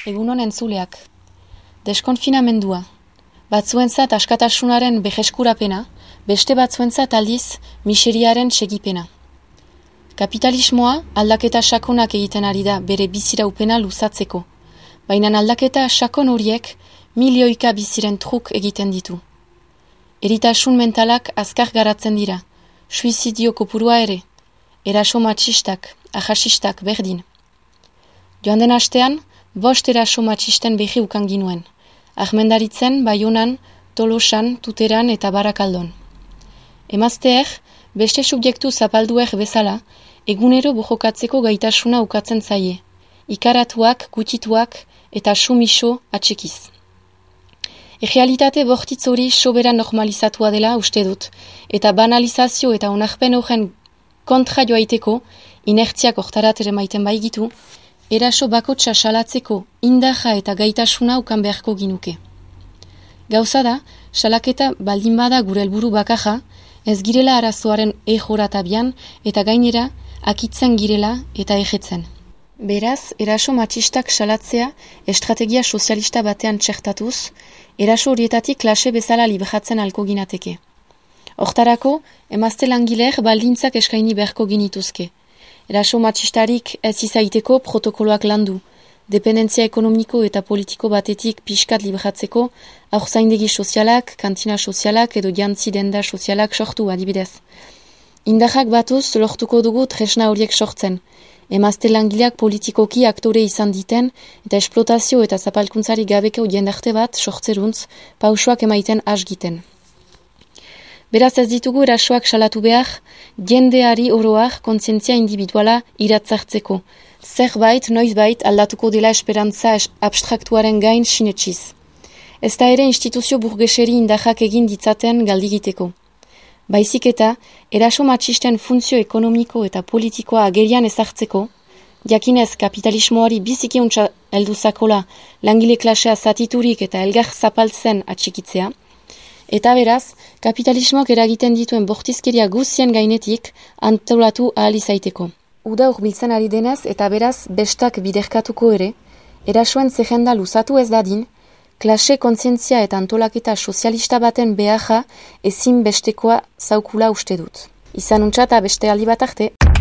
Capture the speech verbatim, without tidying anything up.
Egunon entzuleak. Deskonfinamendua. Batzuentzat askatasunaren bejeskurapena, beste batzuentzat aldiz miseriaren segipena. Kapitalismoa aldaketa sakonak egiten ari da bere biziraupena luzatzeko. Baina aldaketa sakon horiek milioika biziren truk egiten ditu. Eritasun mentalak azkar garatzen dira, suizidio kopurua ere, eraso matxistak, ahasistak berdin. Joan den astean, bost eraso matxisten behi ukan ginuen, Ahmendaritzen, Baionan, Tolosan, Tuteran eta Barakaldon. Emazteek, beste subjektu zapalduek bezala, egunero bojokatzeko gaitasuna ukatzen zaie, ikaratuak, gutituak eta sumiso atxekiz. Errealitate bortitz hori sobera normalizatua dela uste dut, eta banalizazio eta onarpen horren kontra joaiteko, inertziak hortarat ere maiten baigitu, eraso bakotsa salatzeko indarra eta gaitasuna ukan beharko ginuke. Gauza da, salaketa baldin bada gure helburu bakarra, ez girela arazoaren ejoratabian eta gainera akitzen girela eta ejetzen. Beraz, eraso matxistak salatzea estrategia sozialista batean txertatuz, eraso horietatik klase bezala liberatzen alko ginateke. Hortarako, emazte langileek baldintzak eskaini beharko ginituzke. Eraso matxistarik ez izaiteko protokoloak landu, dependentzia ekonomiko eta politiko batetik pixkat liberatzeko, aurzaindegi sozialak, kantina sozialak edo jantzi denda sozialak sortu adibidez. Indarrak batuz lortuko dugu tresna horiek sortzen, emazte langileak politikoki aktore izan diten eta esplotazio eta zapalkuntzari gabeko jendarte bat sortzeruntz pausoak emaiten asgiten. Beraz ez ditugu erasoak salatu behar, jendeari oroak kontzientzia individuala iratzartzeko. Zerbait, noizbait aldatuko dela esperantza abstraktuaren gain sinetsiz. Ez da ere instituzio burgeseri indarrak egin ditzaten galdigiteko. Baizik eta, eraso matxisten funtzio ekonomiko eta politikoa agerian ezartzeko, jakinez kapitalismoari biziki untsa helduzakola langile klasea zatiturik eta elgar zapaltzen atxikitzea, eta beraz, kapitalismoak eragiten dituen bortizkeria guzien gainetik antolatu ahal izaiteko. Uda hurbiltzen ari denez eta beraz bestak biderkatuko ere, erasoen zerrenda luzatu ez dadin, klase kontzientzia eta antolaketa sozialista baten beharra ezin bestekoa zaukula uste dut. Izan untsa eta beste aldi bat arte.